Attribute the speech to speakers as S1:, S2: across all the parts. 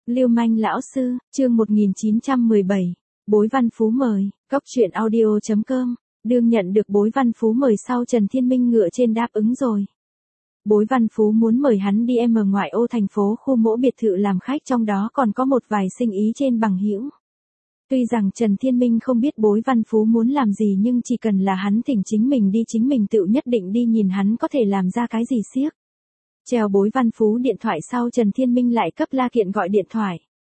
S1: Lưu manh lão sư, chương 1917. Bối Văn Phú mời, Cóc truyện audio.com. Đương nhận được Bối Văn Phú mời sau, Trần Thiên Minh ngựa trên đáp ứng rồi. Bối Văn Phú muốn mời hắn đi ngoại ô thành phố khu mỗ biệt thự làm khách, trong đó còn có một vài sinh ý trên bằng hữu. Tuy rằng Trần Thiên Minh không biết Bối Văn Phú muốn làm gì, nhưng chỉ cần là hắn thỉnh chính mình đi, chính mình tự nhất định đi nhìn hắn có thể làm ra cái gì xiếc. Treo Bối Văn Phú điện thoại sau, Trần Thiên Minh lại cấp La Kiện gọi điện thoại.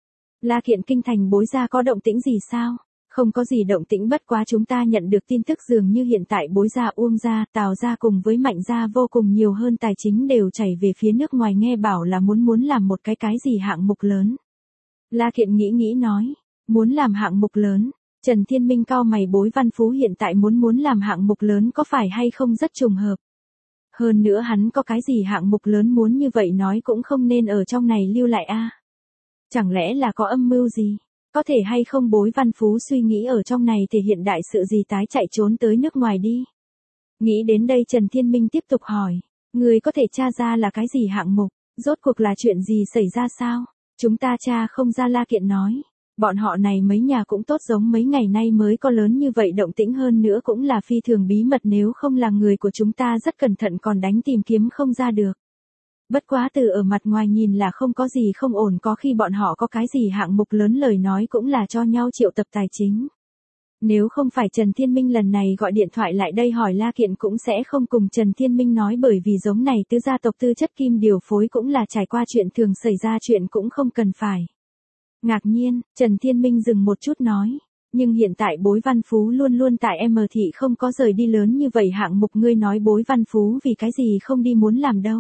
S1: La Kiện, kinh thành Bối gia có động tĩnh gì sao? Không có gì động tĩnh, bất quá chúng ta nhận được tin tức dường như hiện tại Bối gia, Uông gia, Tào gia cùng với Mạnh gia vô cùng nhiều hơn tài chính đều chảy về phía nước ngoài, nghe bảo là muốn làm một cái gì hạng mục lớn. La Kiện nghĩ nói, muốn làm hạng mục lớn. Trần Thiên Minh cau mày, Bối Văn Phú hiện tại muốn làm hạng mục lớn có phải hay không rất trùng hợp. Hơn nữa hắn có cái gì hạng mục lớn muốn như vậy nói cũng không nên ở trong này lưu lại a. Chẳng lẽ là có âm mưu gì? Có thể hay không Bối Văn Phú suy nghĩ ở trong này thể hiện đại sự gì, tái chạy trốn tới nước ngoài đi. Nghĩ đến đây, Trần Thiên Minh tiếp tục hỏi, người có thể tra ra là cái gì hạng mục, rốt cuộc là chuyện gì xảy ra sao? Chúng ta tra không ra, La Kiện nói. Bọn họ này mấy nhà cũng tốt, giống mấy ngày nay mới có lớn như vậy động tĩnh, hơn nữa cũng là phi thường bí mật, nếu không là người của chúng ta rất cẩn thận còn đánh tìm kiếm không ra được. Bất quá từ ở mặt ngoài nhìn là không có gì không ổn, có khi bọn họ có cái gì hạng mục lớn, lời nói cũng là cho nhau triệu tập tài chính. Nếu không phải Trần Thiên Minh lần này gọi điện thoại lại đây hỏi, La Kiện cũng sẽ không cùng Trần Thiên Minh nói, bởi vì giống này tứ gia tộc tư chất kim điều phối cũng là trải qua chuyện thường xảy ra, chuyện cũng không cần phải. Ngạc nhiên, Trần Thiên Minh dừng một chút nói, nhưng hiện tại Bối Văn Phú luôn tại M thị, không có rời đi lớn như vậy hạng mục, ngươi nói Bối Văn Phú vì cái gì không đi muốn làm đâu.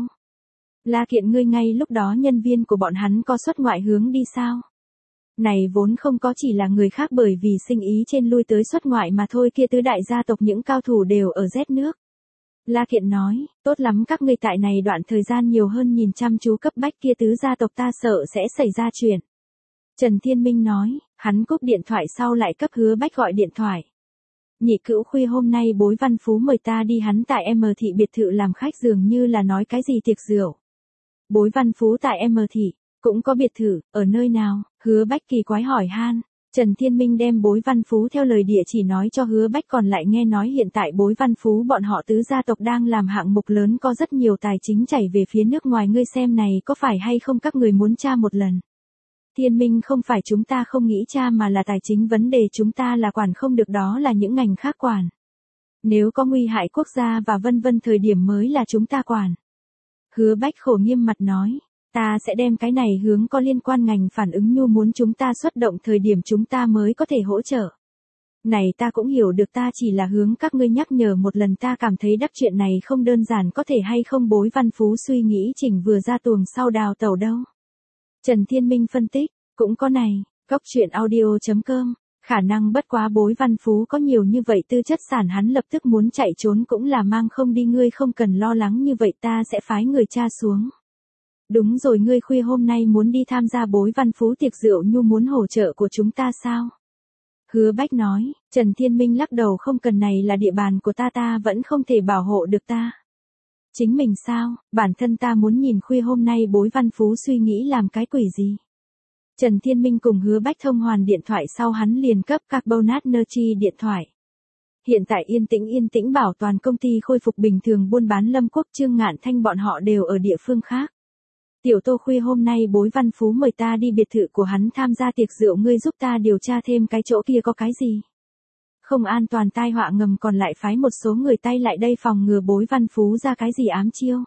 S1: La Kiện, ngươi ngay lúc đó nhân viên của bọn hắn có xuất ngoại hướng đi sao? Này vốn không có, chỉ là người khác bởi vì sinh ý trên lui tới xuất ngoại mà thôi, kia tứ đại gia tộc những cao thủ đều ở Z nước. La Kiện nói, tốt lắm, các ngươi tại này đoạn thời gian nhiều hơn nhìn chăm chú cấp bách, kia tứ gia tộc ta sợ sẽ xảy ra chuyện. Trần Thiên Minh nói, hắn cúp điện thoại sau lại cấp Hứa Bách gọi điện thoại. Nhị cữu, khuya hôm nay Bối Văn Phú mời ta đi hắn tại M thị biệt thự làm khách, dường như là nói cái gì tiệc rượu. Bối Văn Phú tại M thị, cũng có biệt thự, ở nơi nào? Hứa Bách kỳ quái hỏi han. Trần Thiên Minh đem Bối Văn Phú theo lời địa chỉ nói cho Hứa Bách, còn lại nghe nói hiện tại Bối Văn Phú bọn họ tứ gia tộc đang làm hạng mục lớn, có rất nhiều tài chính chảy về phía nước ngoài, ngươi xem này có phải hay không các người muốn tra một lần. Thiên Minh, không phải chúng ta không nghĩ tra, mà là tài chính vấn đề chúng ta là quản không được, đó là những ngành khác quản. Nếu có nguy hại quốc gia và vân vân thời điểm mới là chúng ta quản. Hứa Bách khổ nghiêm mặt nói, ta sẽ đem cái này hướng có liên quan ngành phản ứng, nhu muốn chúng ta xuất động thời điểm chúng ta mới có thể hỗ trợ. Này ta cũng hiểu được, ta chỉ là hướng các ngươi nhắc nhở một lần, ta cảm thấy đắc chuyện này không đơn giản, có thể hay không Bối Văn Phú suy nghĩ chỉnh vừa ra tuồng sau đào tẩu đâu. Trần Thiên Minh phân tích, cũng có này, Cóc truyện audio.com, khả năng, bất quá Bối Văn Phú có nhiều như vậy tư chất sản, hắn lập tức muốn chạy trốn cũng là mang không đi, ngươi không cần lo lắng như vậy, ta sẽ phái người tra xuống. Đúng rồi, ngươi khuya hôm nay muốn đi tham gia Bối Văn Phú tiệc rượu, nhu muốn hỗ trợ của chúng ta sao? Hứa Bách nói. Trần Thiên Minh lắc đầu, không cần, này là địa bàn của ta vẫn không thể bảo hộ được ta. Chính mình sao? Bản thân ta muốn nhìn khuya hôm nay Bối Văn Phú suy nghĩ làm cái quỷ gì. Trần Thiên Minh cùng Hứa Bách thông hoàn điện thoại sau, hắn liền cấp Carbonat Energy điện thoại. Hiện tại yên tĩnh bảo toàn công ty khôi phục bình thường, buôn bán, Lâm Quốc, Trương Ngạn Thanh bọn họ đều ở địa phương khác. Tiểu Tô, khuya hôm nay Bối Văn Phú mời ta đi biệt thự của hắn tham gia tiệc rượu, ngươi giúp ta điều tra thêm cái chỗ kia có cái gì không an toàn, tai họa ngầm, còn lại phái một số người tay lại đây phòng ngừa Bối Văn Phú ra cái gì ám chiêu.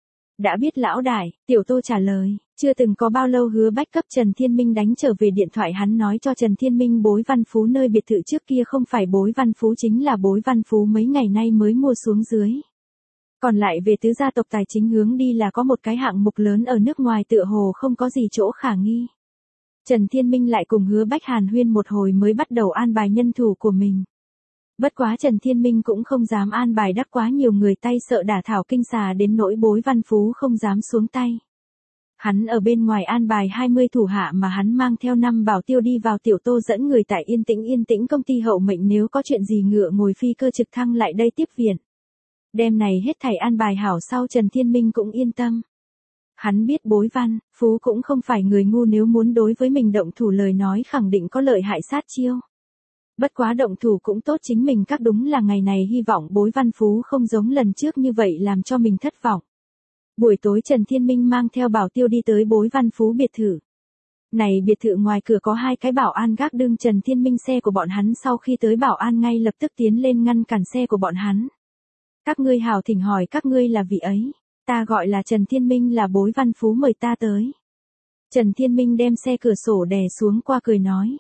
S1: Đã biết lão đại, Tiểu Tô trả lời. Chưa từng có bao lâu, Hứa Bách cấp Trần Thiên Minh đánh trở về điện thoại, hắn nói cho Trần Thiên Minh Bối Văn Phú nơi biệt thự trước kia không phải Bối Văn Phú, chính là Bối Văn Phú mấy ngày nay mới mua xuống dưới. Còn lại về tứ gia tộc tài chính hướng đi là có một cái hạng mục lớn ở nước ngoài, tựa hồ không có gì chỗ khả nghi. Trần Thiên Minh lại cùng Hứa Bách hàn huyên một hồi mới bắt đầu an bài nhân thủ của mình. Bất quá Trần Thiên Minh cũng không dám an bài đắc quá nhiều người tay, sợ đả thảo kinh xà đến nỗi Bối Văn Phú không dám xuống tay. Hắn ở bên ngoài an bài 20 thủ hạ mà hắn mang theo 5 bảo tiêu đi vào. Tiểu Tô dẫn người tại yên tĩnh công ty hậu mệnh, nếu có chuyện gì ngựa ngồi phi cơ trực thăng lại đây tiếp viện. Đêm này hết thảy an bài hảo sau, Trần Thiên Minh cũng yên tâm. Hắn biết Bối Văn Phú cũng không phải người ngu, nếu muốn đối với mình động thủ lời nói khẳng định có lợi hại sát chiêu. Bất quá động thủ cũng tốt, chính mình các đúng là ngày này hy vọng Bối Văn Phú không giống lần trước như vậy làm cho mình thất vọng. Buổi tối Trần Thiên Minh mang theo Bảo Tiêu đi tới Bối Văn Phú biệt thự. Này biệt thự ngoài cửa có 2 cái bảo an gác đương Trần Thiên Minh xe của bọn hắn, sau khi tới bảo an ngay lập tức tiến lên ngăn cản xe của bọn hắn. Các ngươi hảo, thỉnh hỏi các ngươi là vị ấy. Ta gọi là Trần Thiên Minh, là Bối Văn Phú mời ta tới. Trần Thiên Minh đem xe cửa sổ đè xuống qua cười nói.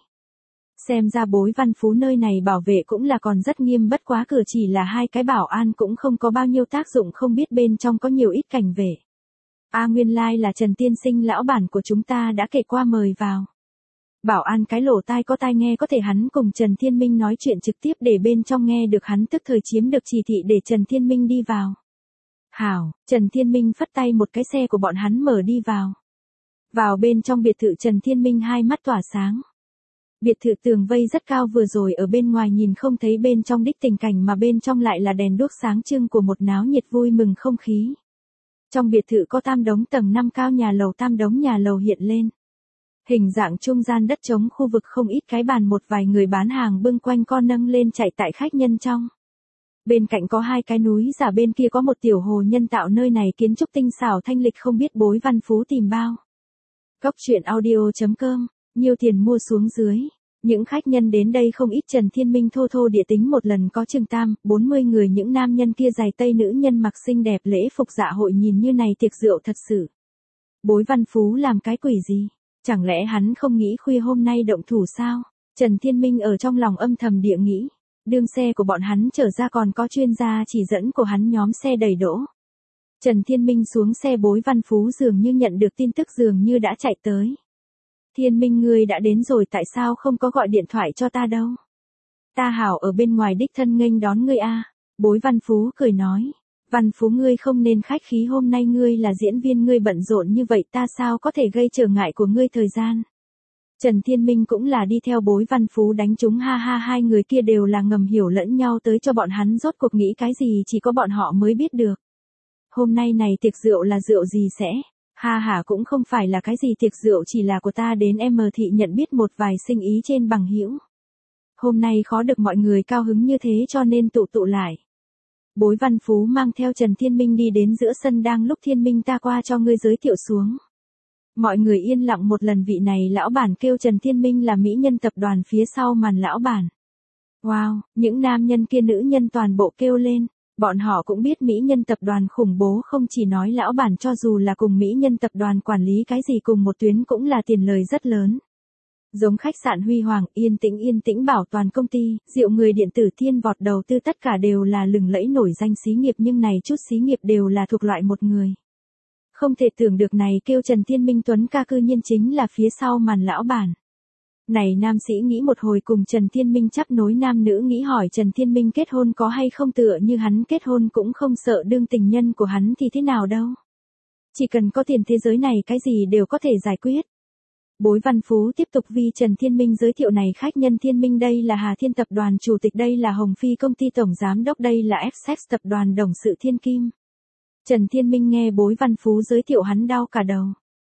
S1: Xem ra Bối Văn Phú nơi này bảo vệ cũng là còn rất nghiêm, bất quá cửa chỉ là 2 cái bảo an cũng không có bao nhiêu tác dụng, không biết bên trong có nhiều ít cảnh vệ. Nguyên lai là Trần tiên sinh, lão bản của chúng ta đã kể qua mời vào. Bảo an cái lỗ tai có tai nghe, có thể hắn cùng Trần Thiên Minh nói chuyện trực tiếp để bên trong nghe được, hắn tức thời chiếm được chỉ thị để Trần Thiên Minh đi vào. Hảo, Trần Thiên Minh phất tay một cái, xe của bọn hắn mở đi vào. Vào bên trong biệt thự Trần Thiên Minh hai mắt tỏa sáng. Biệt thự tường vây rất cao, vừa rồi ở bên ngoài nhìn không thấy bên trong đích tình cảnh, mà bên trong lại là đèn đuốc sáng trưng của một náo nhiệt vui mừng không khí. Trong biệt thự có 3 đống tầng 5 cao nhà lầu, 3 đống nhà lầu hiện lên. Hình dạng trung gian đất trống, khu vực không ít cái bàn, một vài người bán hàng bưng quanh con nâng lên chạy tại khách nhân trong. Bên cạnh có 2 cái núi giả, bên kia có một tiểu hồ nhân tạo, nơi này kiến trúc tinh xảo thanh lịch, không biết Bối Văn Phú tìm bao. Góc truyện audio.com, nhiều tiền mua xuống dưới. Những khách nhân đến đây không ít, Trần Thiên Minh thô thô địa tính một lần có chừng 40 người, những nam nhân kia giày tây, nữ nhân mặc xinh đẹp, lễ phục dạ hội, nhìn như này tiệc rượu thật sự. Bối Văn Phú làm cái quỷ gì? Chẳng lẽ hắn không nghĩ khuya hôm nay động thủ sao? Trần Thiên Minh ở trong lòng âm thầm địa nghĩ. Đương xe của bọn hắn trở ra còn có chuyên gia chỉ dẫn của hắn nhóm xe đầy đỗ. Trần Thiên Minh xuống xe, Bối Văn Phú dường như nhận được tin tức, dường như đã chạy tới. Thiên Minh, ngươi đã đến rồi, tại sao không có gọi điện thoại cho ta đâu? Ta hảo ở bên ngoài đích thân nghênh đón ngươi a. Bối Văn Phú cười nói. Văn Phú, ngươi không nên khách khí, hôm nay ngươi là diễn viên, ngươi bận rộn như vậy ta sao có thể gây trở ngại của ngươi thời gian. Trần Thiên Minh cũng là đi theo Bối Văn Phú đánh chúng, ha ha, 2 người kia đều là ngầm hiểu lẫn nhau tới cho bọn hắn, rốt cuộc nghĩ cái gì chỉ có bọn họ mới biết được. Hôm nay này tiệc rượu là rượu gì sẽ? Ha ha, cũng không phải là cái gì tiệc rượu, chỉ là của ta đến thị nhận biết một vài sinh ý trên bằng hữu. Hôm nay khó được mọi người cao hứng như thế cho nên tụ lại. Bối Văn Phú mang theo Trần Thiên Minh đi đến giữa sân, đang lúc Thiên Minh, ta qua cho ngươi giới thiệu xuống. Mọi người yên lặng một lần, vị này lão bản kêu Trần Thiên Minh là mỹ nhân tập đoàn phía sau màn lão bản. Wow, những nam nhân kia nữ nhân toàn bộ kêu lên. Bọn họ cũng biết mỹ nhân tập đoàn khủng bố, không chỉ nói lão bản, cho dù là cùng mỹ nhân tập đoàn quản lý cái gì cùng một tuyến cũng là tiền lời rất lớn. Giống khách sạn Huy Hoàng, yên tĩnh bảo toàn công ty, rượu người điện tử Thiên Vọt, đầu tư tất cả đều là lừng lẫy nổi danh xí nghiệp, nhưng này chút xí nghiệp đều là thuộc loại một người. Không thể tưởng được này kêu Trần Thiên Minh Tuấn ca cư nhiên chính là phía sau màn lão bản. Này nam sĩ nghĩ một hồi cùng Trần Thiên Minh chắp nối, nam nữ nghĩ hỏi Trần Thiên Minh kết hôn có hay không, tựa như hắn kết hôn cũng không sợ đương tình nhân của hắn thì thế nào đâu. Chỉ cần có tiền, thế giới này cái gì đều có thể giải quyết. Bối Văn Phú tiếp tục vì Trần Thiên Minh giới thiệu, này khách nhân Thiên Minh, đây là Hà Thiên tập đoàn chủ tịch, đây là Hồng Phi công ty tổng giám đốc, đây là F-Sex tập đoàn đồng sự Thiên Kim. Trần Thiên Minh nghe Bối Văn Phú giới thiệu hắn đau cả đầu.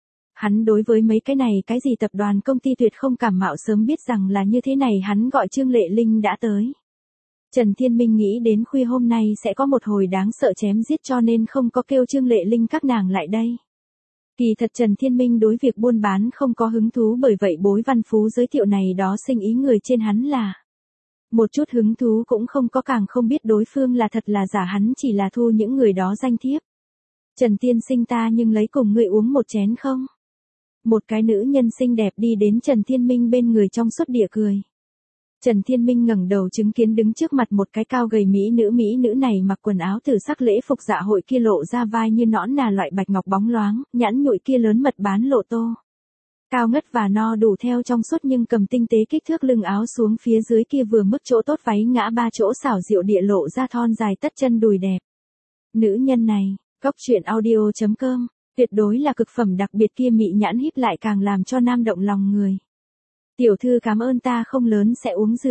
S1: Hắn đối với mấy cái này cái gì tập đoàn công ty tuyệt không cảm mạo, sớm biết rằng là như thế này hắn gọi Trương Lệ Linh đã tới. Trần Thiên Minh nghĩ đến khuya hôm nay sẽ có một hồi đáng sợ chém giết cho nên không có kêu Trương Lệ Linh các nàng lại đây. Kỳ thật Trần Thiên Minh đối việc buôn bán không có hứng thú, bởi vậy Bối Văn Phú giới thiệu này đó sinh ý người trên hắn là một chút hứng thú cũng không có, càng không biết đối phương là thật là giả, hắn chỉ là thu những người đó danh thiếp. Trần tiên sinh, ta nhưng lấy cùng ngươi uống một chén không? Một cái nữ nhân xinh đẹp đi đến Trần Thiên Minh bên người, trong suốt địa cười. Trần Thiên Minh ngẩng đầu chứng kiến đứng trước mặt một cái cao gầy mỹ nữ này mặc quần áo tử sắc, lễ phục dạ hội kia lộ ra vai như nõn nà loại bạch ngọc bóng loáng, nhãn nhụi kia lớn mật bán lộ tô. Cao ngất và no đủ theo trong suốt nhưng cầm tinh tế kích thước lưng áo xuống phía dưới kia vừa mức chỗ tốt, váy ngã 3 chỗ xảo diệu địa lộ ra thon dài tất chân đùi đẹp. Nữ nhân này, góc truyện audio.com, tuyệt đối là cực phẩm đặc biệt, kia mị nhãn híp lại càng làm cho nam động lòng người. Tiểu thư cảm ơn, ta không lớn sẽ uống rượu.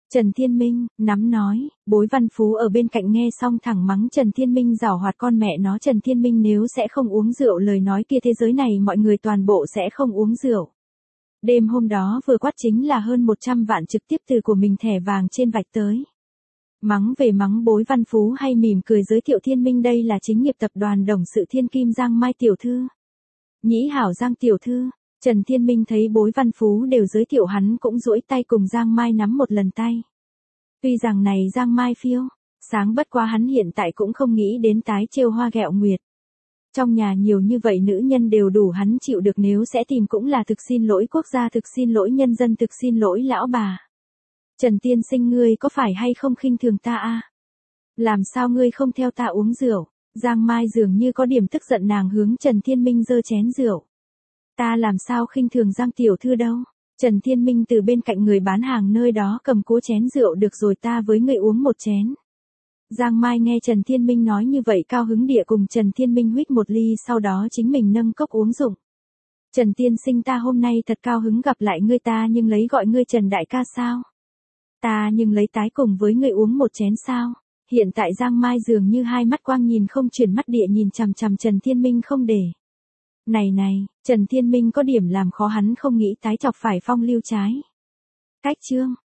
S1: Trần Thiên Minh, nắm nói, Bối Văn Phú ở bên cạnh nghe xong thẳng mắng Trần Thiên Minh giảo hoạt con mẹ nó. Trần Thiên Minh nếu sẽ không uống rượu lời nói kia thế giới này mọi người toàn bộ sẽ không uống rượu. Đêm hôm đó vừa quát chính là hơn 100 vạn trực tiếp từ của mình thẻ vàng trên vạch tới. Mắng về mắng Bối Văn Phú hay mỉm cười giới thiệu Thiên Minh đây là chính nghiệp tập đoàn đồng sự Thiên Kim Giang Mai tiểu thư. Nhĩ hảo Giang tiểu thư. Trần Thiên Minh thấy Bối Văn Phú đều giới thiệu hắn cũng duỗi tay cùng Giang Mai nắm một lần tay. Tuy rằng này Giang Mai phiêu, sáng bất quá hắn hiện tại cũng không nghĩ đến tái trêu hoa ghẹo nguyệt. Trong nhà nhiều như vậy nữ nhân đều đủ hắn chịu được nếu sẽ tìm cũng là thực xin lỗi quốc gia thực xin lỗi nhân dân thực xin lỗi lão bà. Trần tiên sinh ngươi có phải hay không khinh thường ta a? Làm sao ngươi không theo ta uống rượu? Giang Mai dường như có điểm tức giận nàng hướng Trần Thiên Minh giơ chén rượu. Ta làm sao khinh thường Giang tiểu thư đâu? Trần Thiên Minh từ bên cạnh người bán hàng nơi đó cầm cố chén rượu được rồi ta với ngươi uống một chén. Giang Mai nghe Trần Thiên Minh nói như vậy cao hứng địa cùng Trần Thiên Minh huýt một ly sau đó chính mình nâng cốc uống dụng. Trần tiên sinh ta hôm nay thật cao hứng gặp lại ngươi ta nhưng lấy gọi ngươi Trần đại ca sao? Ta nhưng lấy tái cùng với ngươi uống một chén sao? Hiện tại Giang Mai dường như hai mắt quang nhìn không chuyển mắt địa nhìn chằm chằm Trần Thiên Minh không để. Này, Trần Thiên Minh có điểm làm khó hắn không nghĩ tái chọc phải phong lưu trái. Cách chương.